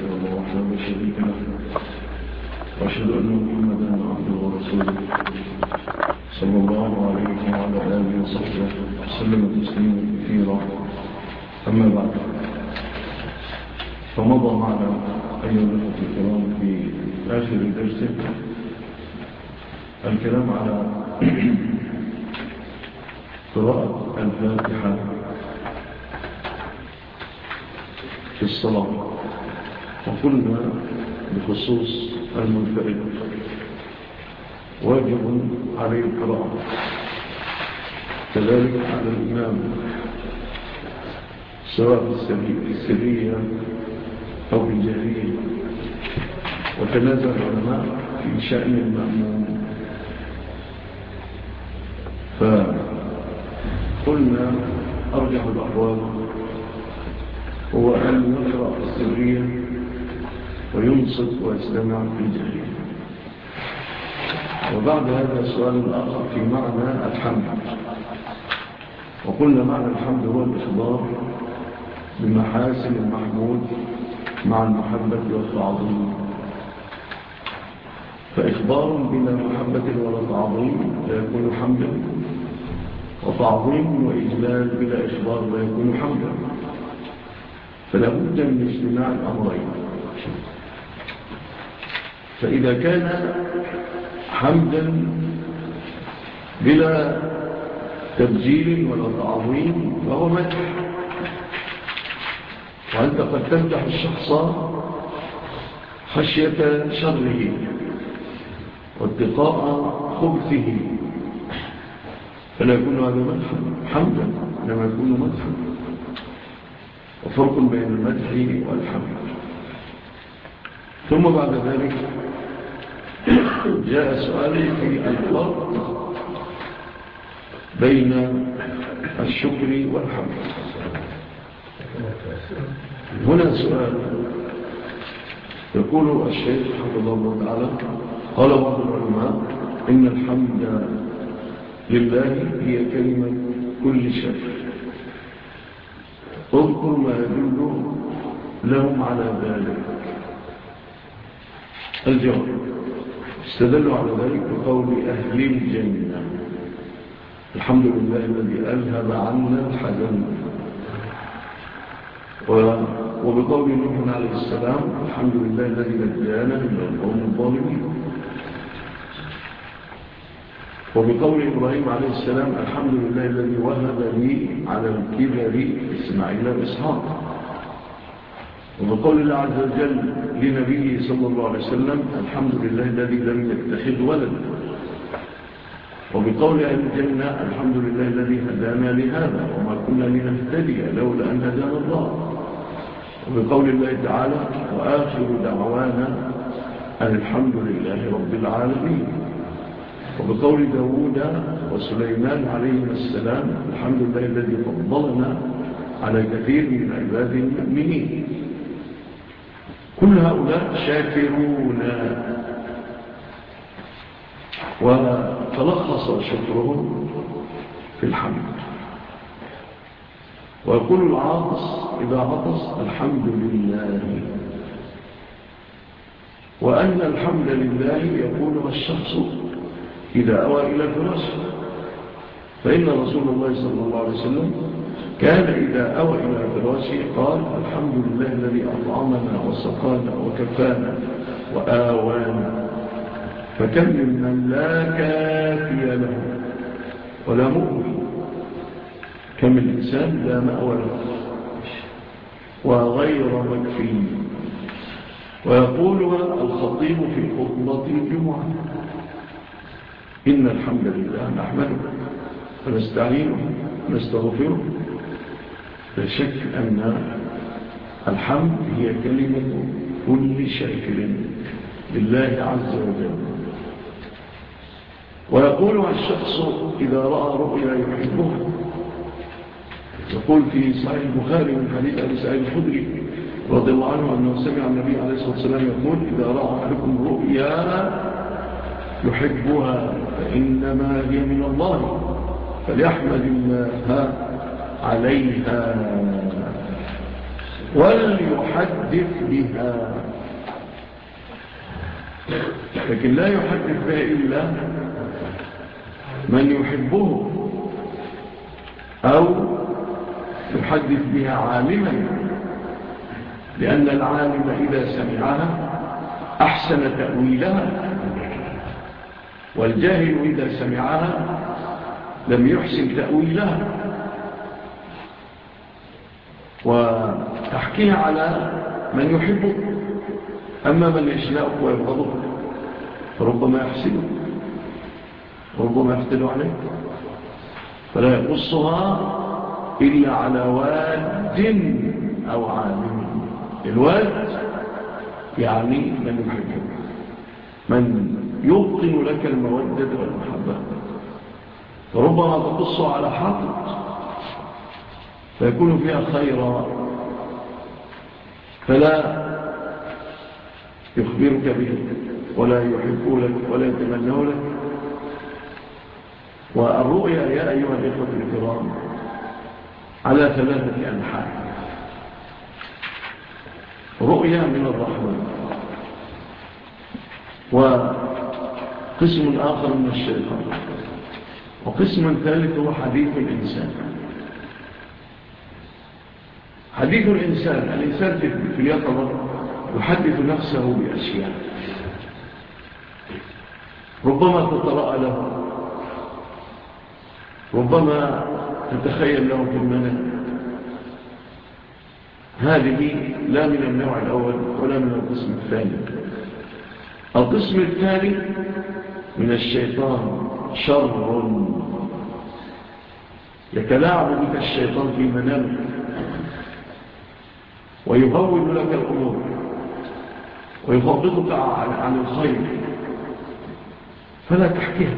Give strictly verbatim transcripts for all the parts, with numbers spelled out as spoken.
إلا الله وحده لا شريك له وأشهد أن محمدا عبده ورسوله صلى الله عليه وعلى آله وصحبه وسلم تسليما كثيرا. أما بعد، فمضى معنا أيها الأخوة الكرام في آخر درس الكلام على قراءة الفاتحة في الصلاة، وقلنا بخصوص المنفرد واجب عليه القراءة، كذلك على الإمام سواء في السرية أو في الجهرية. وتنازل العلماء في شأن المأمون، فقلنا أرجح الأحوال هو أن يقرأ السرية وينصت ويستمع في الجهرية. وبعد هذا سؤال آخر في معنى الحمد، وقلنا معنى الحمد هو الإخبار بمحاسن المحمود مع المحبة والتعظيم، فإخبار بلا محبة ولا تعظيم لا يكون حمدا، وتعظيم وإجلال بلا إخبار لا يكون حمدا، فلا بد من اجتماع الأمرين. فإذا كان حمدا بلا تبجيل ولا تعظيم فهو مدح، وأنت قد تمدح الشخص خشية شره واتقاء خبثه، فلا يكون هذا مدحا حمدا، إنما يكون مدحا. وفرق بين المدح والحمد. ثم بعد ذلك جاء سؤال في الفرق بين الشكر والحمد. هنا سؤال يقول الشيخ حفظه الله تعالى: قال بعض العلماء إن الحمد لله هي كلمة كل شيء، اذكر ما يدل لهم على ذلك. الجواب: استدلوا على ذلك بقول أهل الجنة: الحمد لله الذي أذهب عنا الحزن. وبقول نوح عليه السلام: الحمد لله الذي نجانا من القوم الظالمين. وبقول إبراهيم عليه السلام: الحمد لله الذي وهب لي على الكبر إسماعيل وإسحاق. وبقول الله عز وجل لنبيه صلى الله عليه وسلم: الحمد لله الذي لم يتخذ ولد. وبقول أهل الجنة: الحمد لله الذي هدانا لهذا وما كنا لنهتدي لولا أن هدانا الله. وبقول الله تعالى: وآخر دعوانا الحمد لله رب العالمين. وبقول داود وسليمان عليهما السلام: الحمد لله الذي فضلنا على كثير من عباده المؤمنين. كل هؤلاء شاكرون، وتلخص شكرهم في الحمد. ويقول العاطس إذا عطس: الحمد لله. وأن الحمد لله يقولها الشخص إذا أوى إلى فراشه، فإن رسول الله صلى الله عليه وسلم كان إذا أوى إلى فراشه قال: الحمد لله الذي أطعمنا وسقانا وكفانا وآوانا. فكم ممن لا كافي له ولا مؤوي، كم الإنسان لا مأوى له وغير مكفي. ويقولها الخطيب في خطبة الجمعة: إن الحمد لله نحمده ونستعينه ونستغفره. لا شك أن الحمد هي كلمة كل شاكر لله عز وجل. ويقولها الشخص إذا رأى رؤيا يحبها. يقول في صحيح البخاري من حديث أبي سعيد الخدري رضي الله عنه أنه سمع النبي عليه الصلاة والسلام يقول: إذا رأى أحدكم رؤيا يحبها فإنما هي من الله فليحمد الله عليها. وليحدث بها، لكن لا يحدث بها إلا من يحبه، أو يحدث بها عالما، لأن العالم إذا سمعها أحسن تأويلها، والجاهل إذا سمعها لم يحسن تأويلها، وتحكيها على من يحبه. أما من يشنأك ويبغضك فربما يحسنك وربما يفتل عليك، فلا يقصها إلا على واد أو عالم. الواد يعني من يحبه، من يبطن لك المودة والمحبة، فربما تقصها على حافظ فيكون فيها خيرا، فلا يخبرك به ولا يحب لك ولا يتمنى لك. والرؤيا يا أيها الإخوة الكرام على ثلاثة أنحاء: رؤيا من الرحمن، وقسم آخر من الشيطان، وقسم ثالث هو حديث الإنسان. حديث الإنسان، الإنسان في اليقظة يحدث نفسه بأشياء ربما تتراءى له، ربما تتخيل له في المنام. هذه لا من النوع الأول ولا من القسم الثاني. القسم الثاني من الشيطان شر، يتلاعب بك الشيطان في منامك ويهول لك الأمور ويخبطك عن الخير، فلا تحكيها،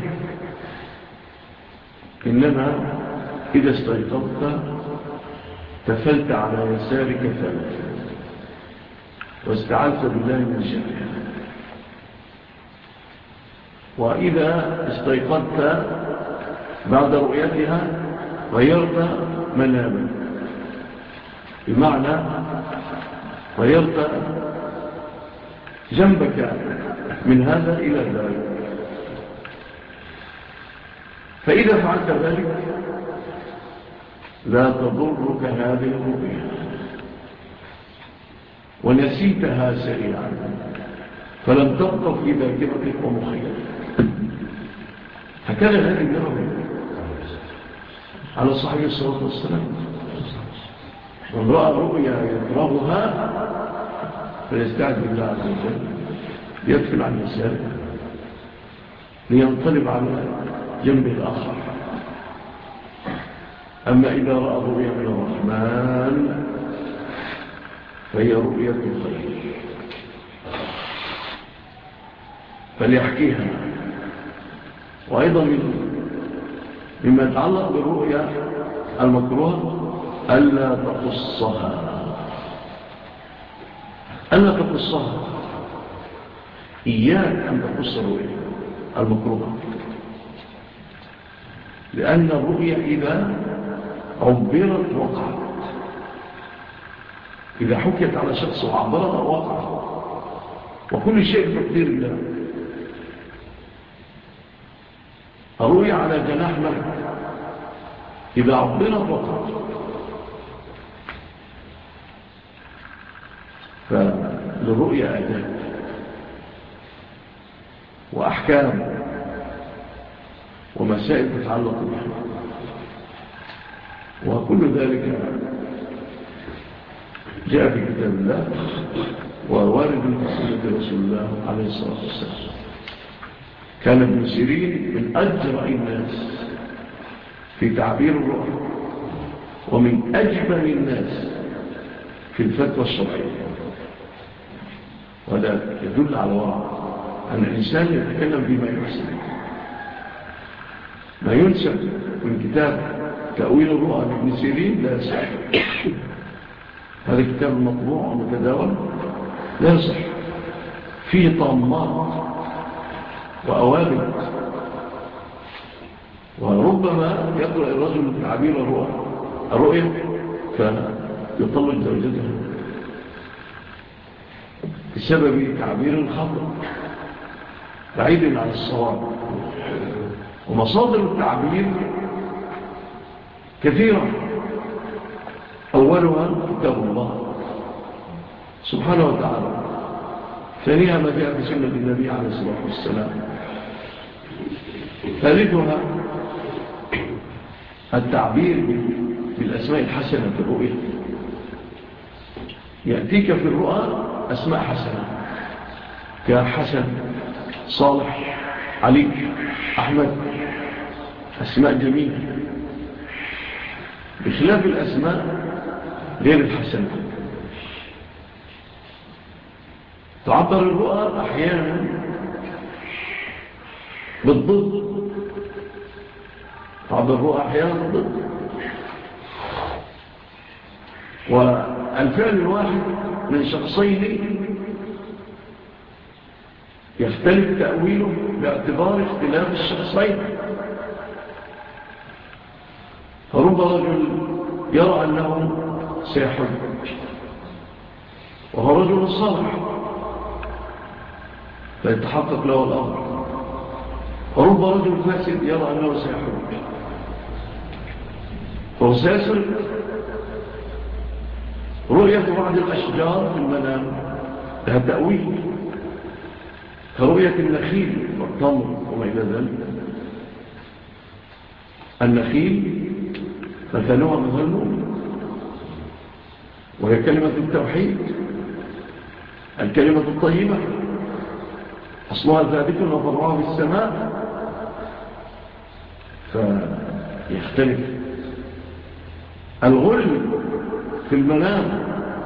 إنما إذا استيقظت تفلت على يسارك ثلاثة واستعذت بالله من شرها. وإذا استيقظت بعد رؤيتها غيرت منامك، بمعنى غيرت جنبك من هذا إلى ذلك. فإذا فعلت ذلك لا تضرك هذه الرؤيا ونسيتها سريعا، فلم تبقى في ذاكرتك ومخيلتك. هكذا هذه الرؤيا على صحيح الصلاة والسلام: من رأى رؤيا يكرهها فليستعذ بالله عز وجل ليدفل عن يساره لينقلب على جنب الآخر. أما إذا رأى رؤيا من الرحمن فهي رؤية الخير فليحكيها. وأيضا مما يتعلق بالرؤيا المكروهة ألا تقصها، ألا تقصها، إياك أن تقص الرؤيا المكروهة، لأن الرؤيا إذا عبرت وقعت، إذا حكيت على شخص وعبرت وقعت، وكل شيء بتقدير الله. الرؤيا على جناح ملك، إذا عبرت وقعت. فللرؤيا آداب وأحكام ومسائل تتعلق بها، وكل ذلك جاء في كتاب الله ووارد في سنة رسول الله عليه الصلاة والسلام. كان ابن سيرين من أجرأ الناس في تعبير الرؤى ومن أجبن الناس في الفتوى الشرعية، وهذا يدل على ورع أن الإنسان يتكلم بما يحسن. ما ينسب من كتاب تأويل الرؤى لابن سيرين لا يصح، هذا كتاب مطبوع ومتداول لا يصح، فيه طامات وأوابل، وربما يقرأ الرجل تعبير الرؤى الرؤية فيطلق زوجته بسبب تعبير خطأ بعيد عن الصواب. ومصادر التعبير كثيرة، أولها كتاب الله سبحانه وتعالى، ثانيها ما جاء في سنة النبي عليه الصلاة والسلام، ثالثها التعبير بالأسماء الحسنة في الرؤية. يأتيك في الرؤى أسماء حسنة كحسن، صالح، علي، أحمد، أسماء جميلة، بخلاف الأسماء غير الحسنة. تعبر الرؤى أحيانا بالضد، تعبر الرؤى أحيانا بالضد، والفعل الواحد من شخصين يختلف تأويله باعتبار اختلاف الشخصين. فرب رجل يرى أنه سيحج وهو رجل صالح فيتحقق له الأمر، ورب رجل فاسد يرى أنه سيحج فهو سيسرق. رؤية بعض الأشجار في المنام لها تأويل كرؤية النخيل والتمر وما إلى ذلك. النخيل مثلها مثل، وهي كلمة التوحيد، الكلمة الطيبة، أصلها ثابت وفرعها في السماء، فيختلف. الغل في المنام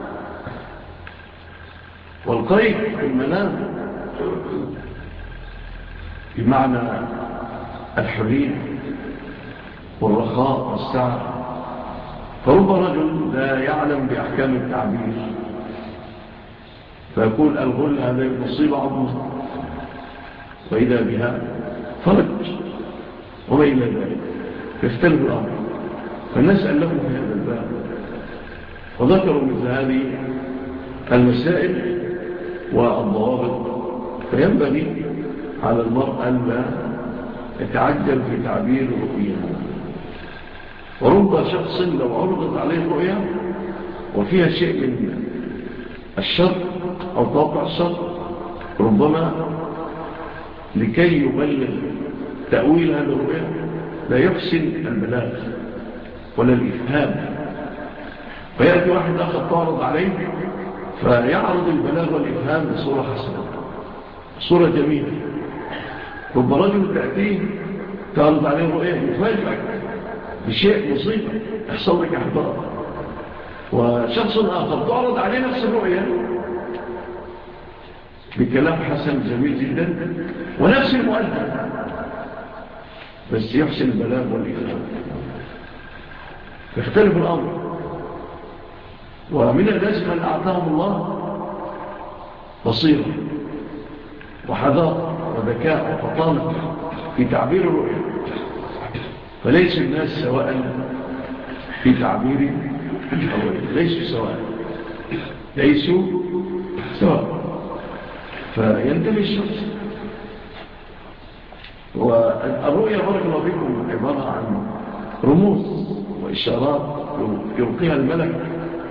والقيد في المنام بمعنى الحرية والرخاء والسعة. فرب رجل لا يعلم بأحكام التعبير فيقول الغل هذا يصيب عظمه وإذا بها فرج وما إلى ذلك، يختلف الأمر. فنسأل لهم في هذا الباب، وذكروا مثل هذه المسائل والضوابط. فينبغي على المرء أن لا يتعجل في تعبير الرؤيا. ورب شخص لو عرضت عليه الرؤيا وفيها شيء من الشر أو توقع الشر، ربما لكي يبلغ تأويل هذه الرؤيا لا يحسن البلاغ ولا الإفهام، فيأتي واحد آخر تعرض عليه فيعرض البلاغ والإفهام بصورة حسنة، صورة جميلة. رب رجل تأتيه تعرض عليه الرؤيا يفاجئك بشيء مصيبة يحصل لك احباط، وشخص آخر تعرض عليه نفس الرؤيا بكلام حسن جميل جدا ونفس المؤدب، بس يحسن البلاغ والإفهام، يختلف الأمر. ومن الناس من أعطاهم الله بصيرة وحذاق وذكاء وفطانة في تعبير الرؤيا، فليس الناس سواء في تعبير الرؤيا، ليسوا سواء، ليسوا سواء. فينتبه الشخص. والرؤيا بارك الله فيكم عبارة عن رموز وإشارات يلقيها الملك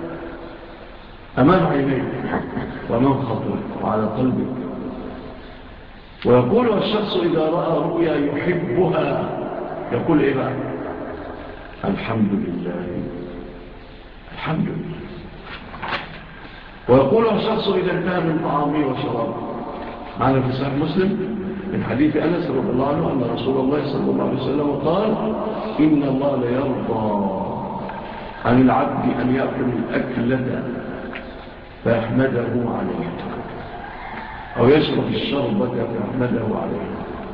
أمام عينيك وأمام خاطرك وعلى قلبك. ويقول الشخص إذا رأى رؤيا يحبها يقول إيه بقى؟ الحمد لله، الحمد لله. ويقول الشخص إذا انتهى من طعامه وشرابه، معنا في صحيح مسلم من حديث أنس رضي الله عنه أن رسول الله صلى الله عليه وسلم قال إن الله لا يرضى عن العبد أن يأكل الأكلة فيحمده عليه، أو يشرب الشربة فيحمده عليه.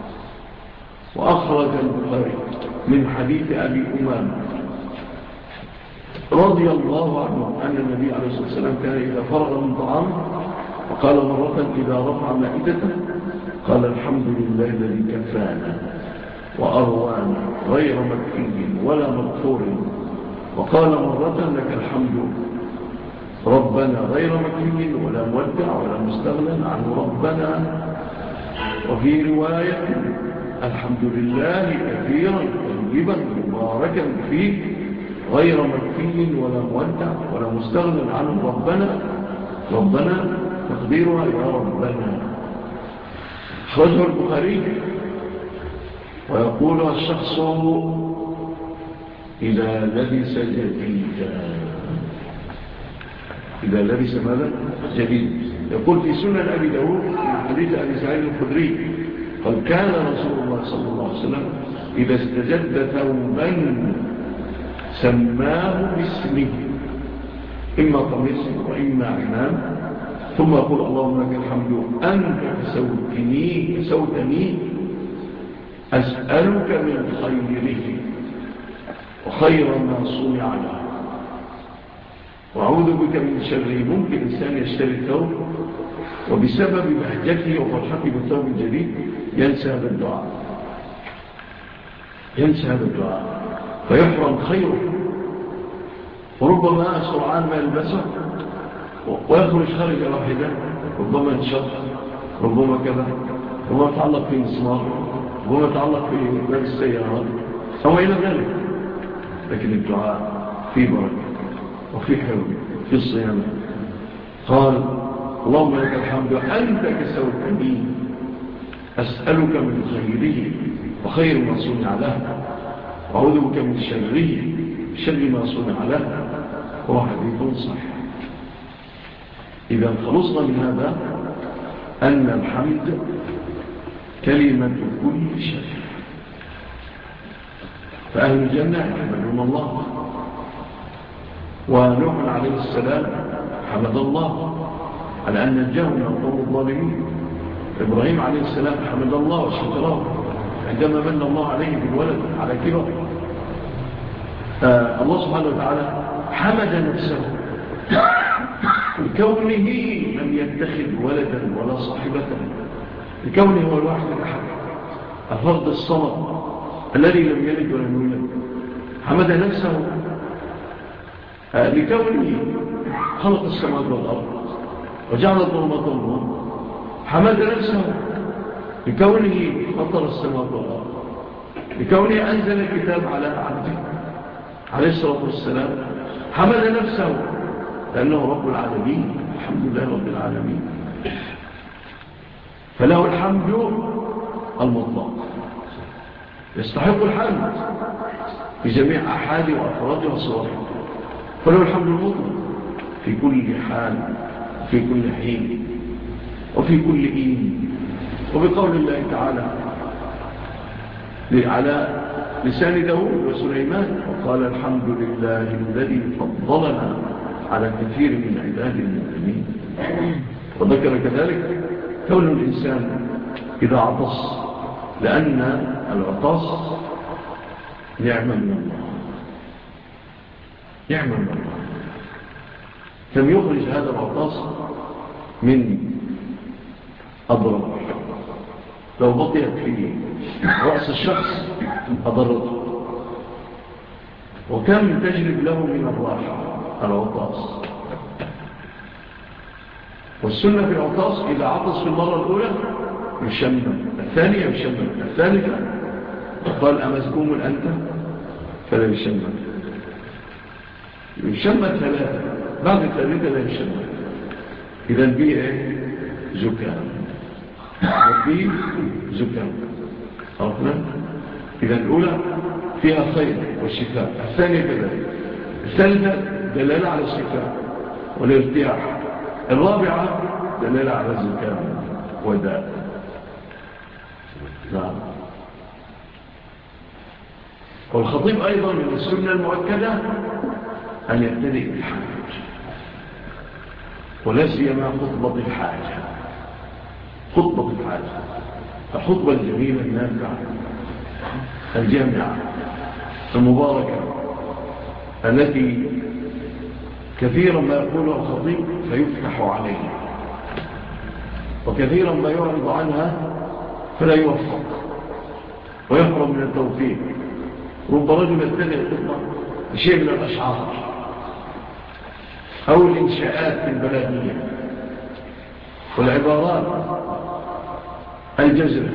وأخرج البخاري من حديث أبي أمامة رضي الله عنه أن النبي عليه الصلاة والسلام كان إذا فرغ من طعام وقال مرة إذا رفع مائدته قال الحمد لله الذي كفانا وأروانا غير مكفي ولا مغفور، وقال مرة لك الحمد ربنا غير مكفي ولا مودع ولا مستغنى عنه ربنا. وفي رواية الحمد لله كثيرا طيبا مباركا فيه غير مكفي ولا مودع ولا مستغنى عنه ربنا. ربنا تقديرها يا ربنا. أخرجه البخاري. ويقول الشخص إذا لبس جديدا، إذا لبس ماذا؟ جديد. يقول في سنن أبي داود في حديث أبي سعيد الخدري قال كان رسول الله صلى الله عليه وسلم إذا استجد ثوبا سماه باسمه، إما قميص وإما عمام، ثم يقول اللهم لك الحمد أنت كسوتني, كسوتني أسألك من خيره وخير ما صنع له وأعوذ بك من شره. ممكن إنسان يشتري الثوب وبسبب بهجته وفرحته بالثوب الجديد ينسى هذا الدعاء، ينسى هذا الدعاء فيحرم خيره، وربما سرعان ما يلبسه ويخرج خارج واحدة، ربما انشط، ربما كذا، ربما يتعلق في مسمار، ربما يتعلق في باب السيارات أو إلى ذلك. لكن الدعاء فيه بركة وفي حلو في الصيام. قال اللهم لك الحمد أنت كسوتني أسألك من خيره وخير ما صنع له وأعوذ بك من شره شر ما صنع له. هو حديث صحيح. إذا خلصنا من هذا أن الحمد كلمة كل شيء. فأهل الجنة يحمدون الله، ونوح عليه السلام حمد الله على أن نجاه من القوم الظالمين. إبراهيم عليه السلام حمد الله وشكره عندما من الله عليه بالولد على كبر. آه الله سبحانه وتعالى حمد نفسه لكونه لم يتخذ ولدا ولا صاحبة، لكونه هو الواحد الأحد الفرد الصمد الذي لم يلد ولم يولد. حمد نفسه آه لكونه خلق السماوات والأرض وجعل الظلمات والنور. حمد نفسه لكونه فطر السماوات والأرض، لكونه أنزل الكتاب على عبده عليه الصلاة والسلام. حمد نفسه لأنه رب العالمين، الحمد لله رب العالمين. فله الحمد المطلق، يستحق الحمد في جميع أحاله وأفراده وصوره. فله الحمد المطلق في كل حال وفي كل حين وفي كل إين. وبقول الله تعالى على لسان داود وسليمان وقال الحمد لله الذي فضلنا على كثير من عباد المؤمنين. وذكر كذلك كون الإنسان إذا عطس، لأن العطاس نعمة من الله، نعمة من الله. كم يخرج هذا العطاس من أضرار، لو بطيت في رأس الشخص أضرته، وكم تجلب له من الراحة العطاس. والسنة في العطاس إذا عطس في المرة الأولى يشمم، الثانية يشمم، الثالثة قال أمسكوم أنت فلا يشمم، يشمم ثلاثة، بعد الثالثة لا يشمم. إذا به إيه؟ زكام، به زكام. عرفنا؟ إذا الأولى فيها خير والشفاء، الثانية كذلك، الثالثة دلالة على الشفاء والارتياح، الرابعة دلالة على الزكام وداء. نعم. والخطيب أيضا من السنة المؤكدة أن يبتدئ بالحمد، ولا سيما خطبة الحاجة. خطبة الحاجة الخطبة الجميلة النافعة الجامعة المباركة التي كثيرا ما يقولها الخطيب فيفتح عليه، وكثيرا ما يعرض عنها فلا يوفق ويهرب من التوفيق. رب رجل يبتدئ الخطبة بشيء من الأشعار أو الإنشاءات البلدية والعبارات الجزرة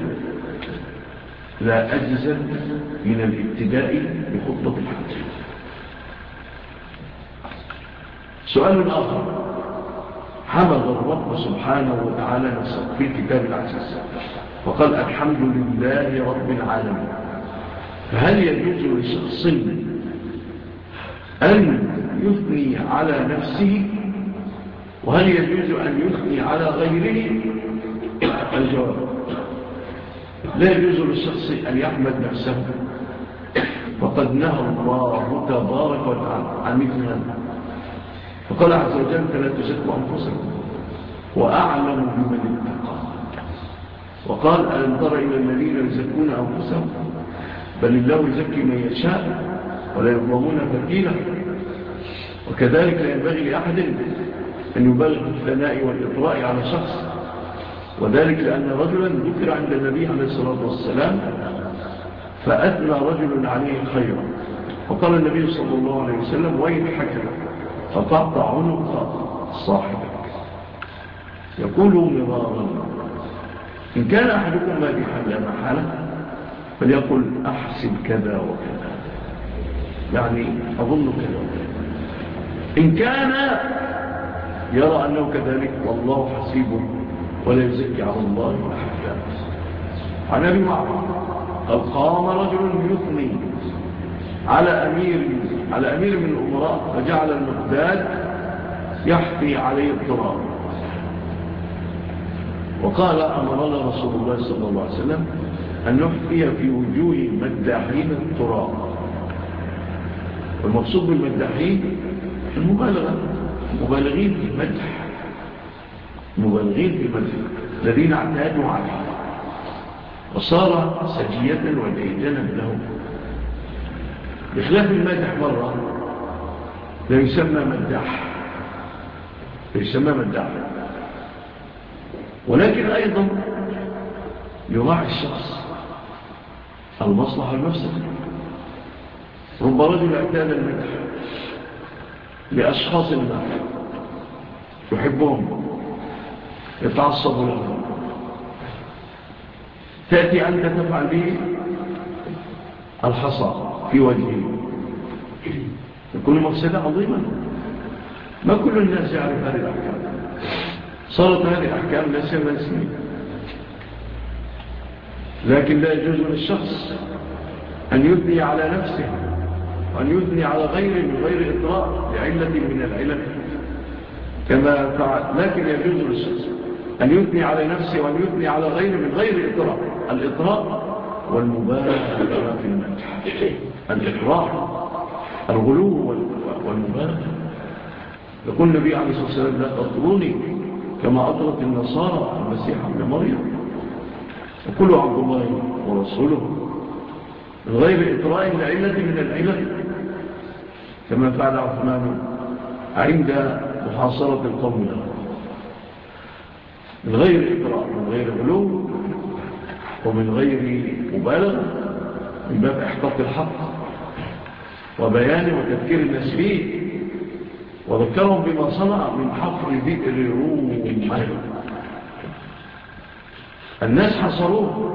لا أجزل من الابتداء بخطبة الحج. سؤال آخر حمد الرب سبحانه وتعالى نفسه في الكتاب العزيز وقال الحمد لله رب العالمين. فهل يجوز لشخص أن يثني على نفسه وهل يجوز أن يثني على غيره؟ الجواب لا يجوز للشخص أن يحمد نفسه وقد نهى الله تبارك وتعالى عن مثل هذا فقال عز وجل فلا تزكوا أنفسكم وأعلم بمن اتقى. وقال ألم تر إلى الذين يزكون أنفسهم بل الله يزكي من يشاء ولا يظلمون فتيلا. وكذلك لا ينبغي لأحد أن يبالغ الثناء والإطراء على شخص وذلك لأن رجلا ذكر عند النبي عليه الصلاة والسلام فأثنى رجل عليه خيرا وقال النبي صلى الله عليه وسلم ويحك قطعت عنق صاحبك. يقول مرارا إن كان أحدكم مادحا لا محالة فليقل أحسب كذا وكذا يعني أظن كذا وكذا. إن كان يرى أنه كذلك والله حسيبه ولا يزكي على الله أحدا. عن أبي معروف قال قام رجل يثني على أمير على أمير من الأمراء فجعل المقداد يحفي عليه التراب وقال أمرنا رسول الله صلى الله عليه وسلم أن نحفي في وجوه المداحين التراب. والمقصود بالمداحين المبالغة مبالغين في المدح مبالغين في المدح الذين اعتادوا عليه وصار سجية وديدنا لهم بخلاف المدح مرة لا يسمى مدح لا يسمى مدح ولكن أيضا يراعي الشخص المصلحة المفسدة. رب رجل اعتاد المدح لأشخاص ما يحبهم يتعصب لهم تأتي أنت تفعل به الحصى في وجهه يكون مفسدة عظيمة. ما كل الناس يعرف هذه الأحكام صارت هذه الأحكام ليس منسية لكن لا يجوز للشخص أن يثني على نفسه وأن يثني على غيره من غير إطراء لعلة من العلل كما فعل. لكن يجوز للشخص أن يثني على نفسه وأن يثني على غيره من غير إطراء. الإطراء والمبالغة في المدح الإطراء الغلو والمبالغة. يقول النبي عليه الصلاة والسلام لا تطروني كما أطرت النصارى المسيح ابن مريم وكله عبد الله ورسوله من غير إطراء لعلة من العلل كما فعل عثمان عند محاصرة القوم له من غير إطراء من غير غلو ومن غير مبالغة من باب إحقاق الحق وبيانه وتذكير الناس فيه وذكرهم بما صنع من حفر بئر روم. الناس حصروه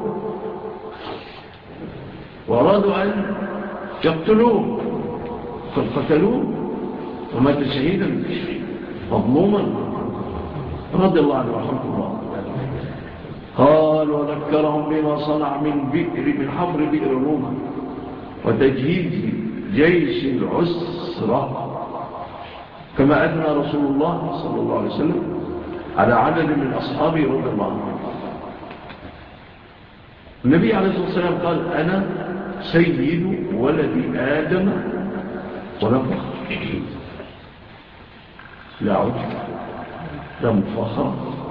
وأرادوا أن يقتلوه فقتلوه ومات شهيدا مظلوما رضي الله عنه ورحمه الله. قال وذكرهم بما صنع من بئر من حفر بئر روم وتجهيز جيش العسرة كما أثنى رسول الله صلى الله عليه وسلم على عدد من أصحابه رضي الله عنه. النبي عليه الصلاة والسلام قال أنا سيد ولد آدم ولا فخر لا عجب لا مفاخرة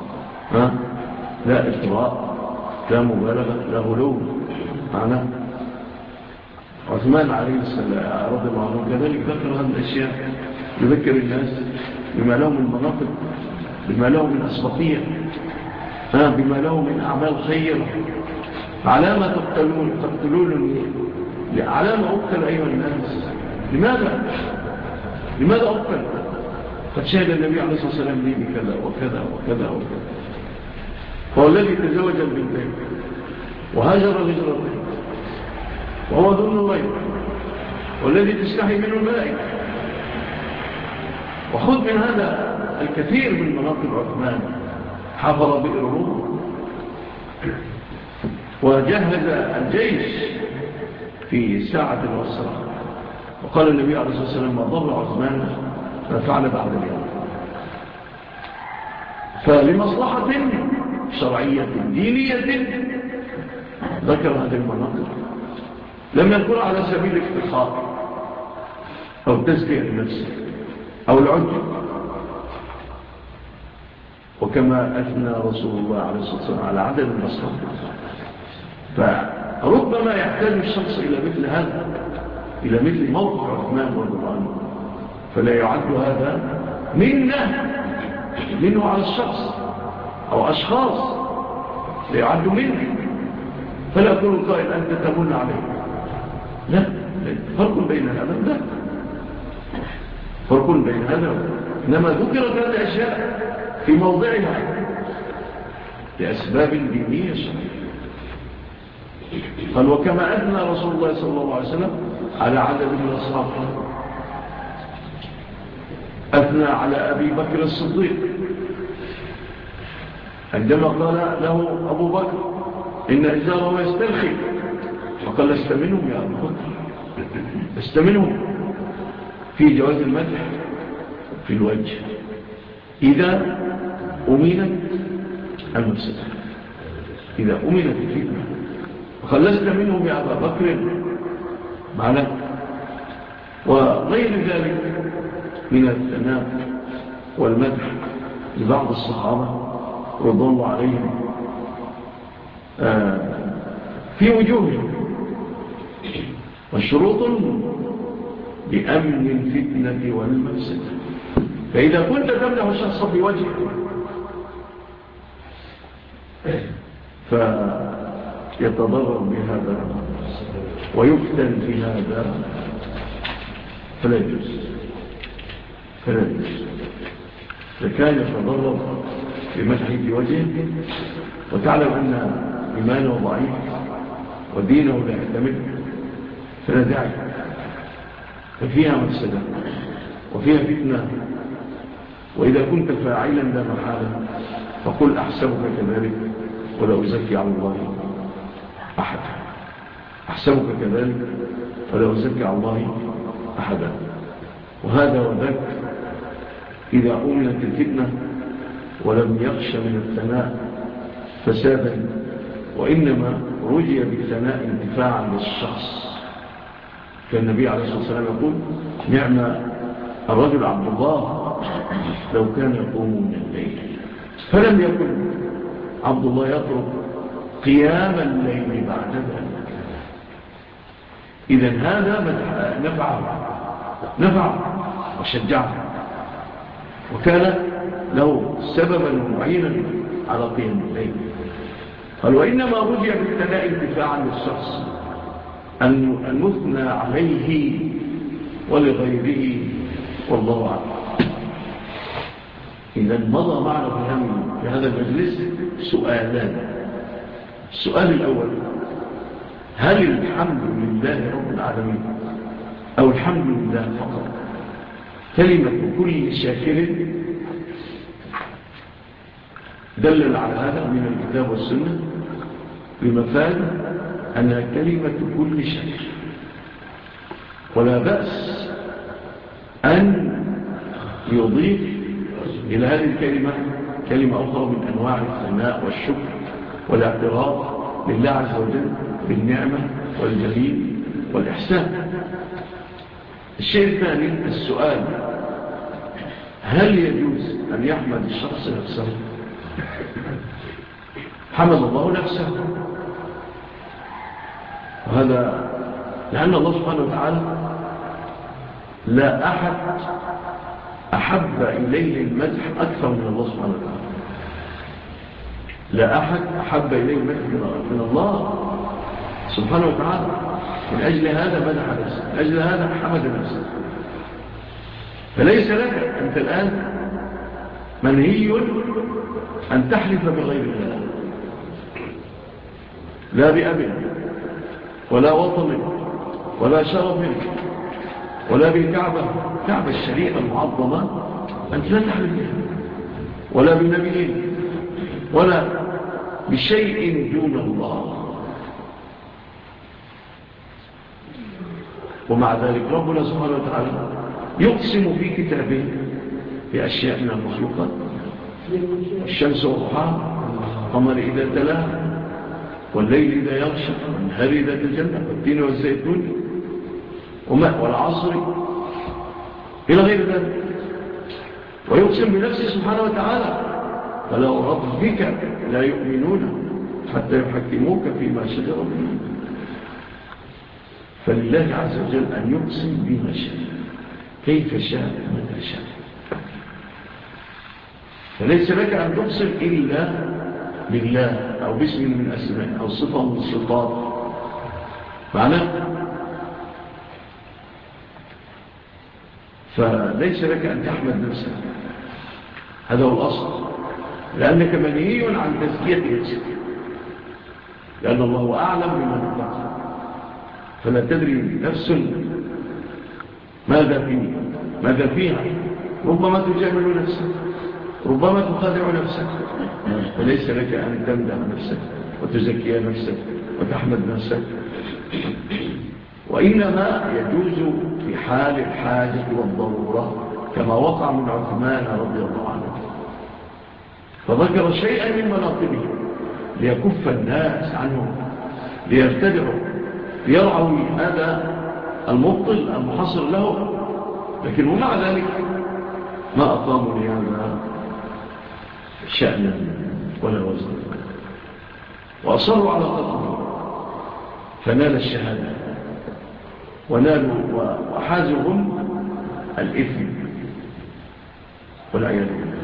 لا إطراء لا مبالغة لا غلو معنا. عثمان عليه السلام رضي الله عنه كذلك ذكر هذه الأشياء يذكر الناس بما له من مناطق بما له من أسبقية بما له من أعمال خيرة. على ما تقتلون تقتلونني على ما أقتل أيها الناس. لماذا لماذا أقتل قد شهد النبي عليه الصلاة والسلام لي بكذا وكذا وكذا وكذا. هو الذي تزوج البنتين وهاجر الهجرتين وهو ذو النورين والذي تستحي منه الملائكة. وخذ من هذا الكثير من مناقب عثمان. حفر بئر روم وجهز الجيش في ساعة العسرة، وقال النبي عليه الصلاة والسلام: ما ضر عثمان ما فعل بعد اليوم. فلمصلحة شرعية دينية ذكر هذه المناقب، لم يذكر على سبيل الافتخار أو تزكية النفس أو العجب. وكما أثنى رسول الله عليه الصلاة والسلام على عدد المصلحة، فربما يحتاج الشخص إلى مثل هذا، إلى مثل موقف عثمان رضي الله عنه، فلا يعد هذا منه منه على الشخص أو أشخاص، لا يعد منه. فلا يقول القائل أنت تمن عليه، لا، فرق بين هذا وذاك، فرق بين هذا وذاك. إنما ذكرت هذه الأشياء في موضعها لأسباب دينية شرعية. قال: وكما أثنى رسول الله صلى الله عليه وسلم على عدد من أصحابه، أثنى على أبي بكر الصديق عندما قال له أبو بكر: إن إزاره يسترخي، فقال: لست منهم يا أبو بكر، لست منهم. في جواز المدح في الوجه إذا أمينت المفسدة، إذا أمينت الفتنة. فقال: لست منهم يا أبا بكر معنا. وغير ذلك من الثناء والمدح لبعض الصحابة رضي الله عليهم في وجوههم، والشروط لأمن الفتنة والمفسدة. فإذا كنت تمنح الشخص في وجهه فيتضرر بهذا ويفتن في هذا فلا يجوز، فلا يجوز. فكان يتضرر بمدحه في وجهه وتعلم أن إيمانه ضعيف ودينه لا يحتمل، فلا داعي، ففيها مفسدة وفيها فتنة. وإذا كنت فاعلا لا محالة فقل: أحسبك كذلك ولا أزكي على الله أحدا، أحسبك كذلك ولا أزكي على الله أحدا. وهذا وذاك إذا أمنت الفتنة ولم يخش من الثناء فسادا، وإنما رجي بالثناء انتفاعا للشخص. فالنبي عليه الصلاة والسلام يقول: نعم الرجل عبد الله لو كان يقوم من الليل. فلم يكن عبد الله يطلب قيام الليل بعد ذلك. إذن هذا نفعه نفعه وشجعه، وكان له سببا معينا على قيام الليل. قال: وإنما رجع بالثناء انتفاعا للشخص أن نثنى عليه ولغيره، والله أعلم. إذن مضى معنا في هذا المجلس سؤالان. السؤال الأول: هل الحمد لله رب العالمين أو الحمد لله فقط كلمة كل شاكر؟ دلل على هذا من الكتاب والسنة بمفاد أنها كلمة كل شاكر، ولا بأس أن يضيف إلى هذه الكلمة كلمة أخرى من أنواع الثناء والشكر والاعتراف لله عز وجل بالنعمة والجميل والإحسان. الشيء الثاني السؤال: هل يجوز أن يحمد الشخص نفسه؟ حمد الله نفسه، وهذا لأن الله سبحانه وتعالى لا أحد أحب إليه المدح أكثر من الله سبحانه وتعالى. لا أحد أحب إليه المدح من الله سبحانه وتعالى. من أجل هذا مدح نفسه، من أجل هذا حمد نفسه. فليس لك أنت الآن منهي أن تحلف بغير الله، لا بأب ولا وطن ولا شرف ولا بالكعبة، كعبة الشريعة المعظمة أنت لا تحلف بها، ولا بالنبي ولا بشيء دون الله. ومع ذلك ربنا سبحانه وتعالى يقسم في كتابه بأشياء من المخلوقات، الشمس وضحاها، القمر إذا تلاها، والليل إذا يغشى، والنهار إذا تجلى، والتين والزيتون وماء والعصر إلى غير ذلك. ويقسم بنفسه سبحانه وتعالى فلا ربك لا يؤمنون حتى يحكموك فيما شجر بينهم. فلله عز وجل أن يقسم بما شاء كيف شاء متى شاء، فليس لك أن تقسم إلا بالله أو باسم من أسماء أو صفة من الصفات. معناه فليس لك أن تحمد نفسك، هذا هو الأصل، لأنك منهي عن تزكية نفسك، لأن الله أعلم بمن اتقى، فلا تدري نفس ماذا فيه ماذا فيها، ربما تجامل نفسك، ربما تخادع نفسك، فليس لك أن تمدح نفسك وتزكي نفسك وتحمد نفسك، وإنما يجوز في حال الحاجة والضرورة كما وقع من عثمان رضي الله عنه، فذكر شيئا من مناقبه ليكف الناس عنه، ليرتدعوا ليرعوا هذا المبطل المحصر له، لكن ومع ذلك ما أقاموا لهذا شأنا ولا وزن، وأصروا على قتله فنال الشهادة ونالوا وحازهم الإثم والعياذ بالله.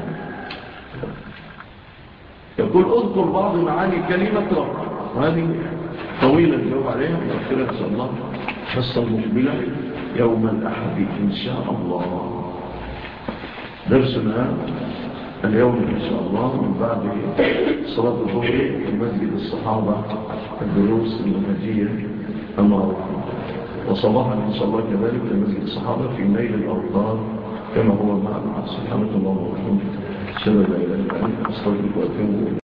يقول اذكر بعض معاني كلمة رب، وهذه طويلة الجواب عليها ونأخرها إن شاء الله حصة المقبلة يوم الأحد إن شاء الله. درسنا اليوم إن شاء الله من بعد صلاة الظهر في مسجد الصحابة الدروس المنهجية المعروفة، وصباحا إن شاء الله كذلك في مسجد الصحابة في نيل الأوطار كما هو معنا. سبحانك اللهم وبحمدك أشهد أن لا إله إلا أنت أستغفرك وأتوب إليك.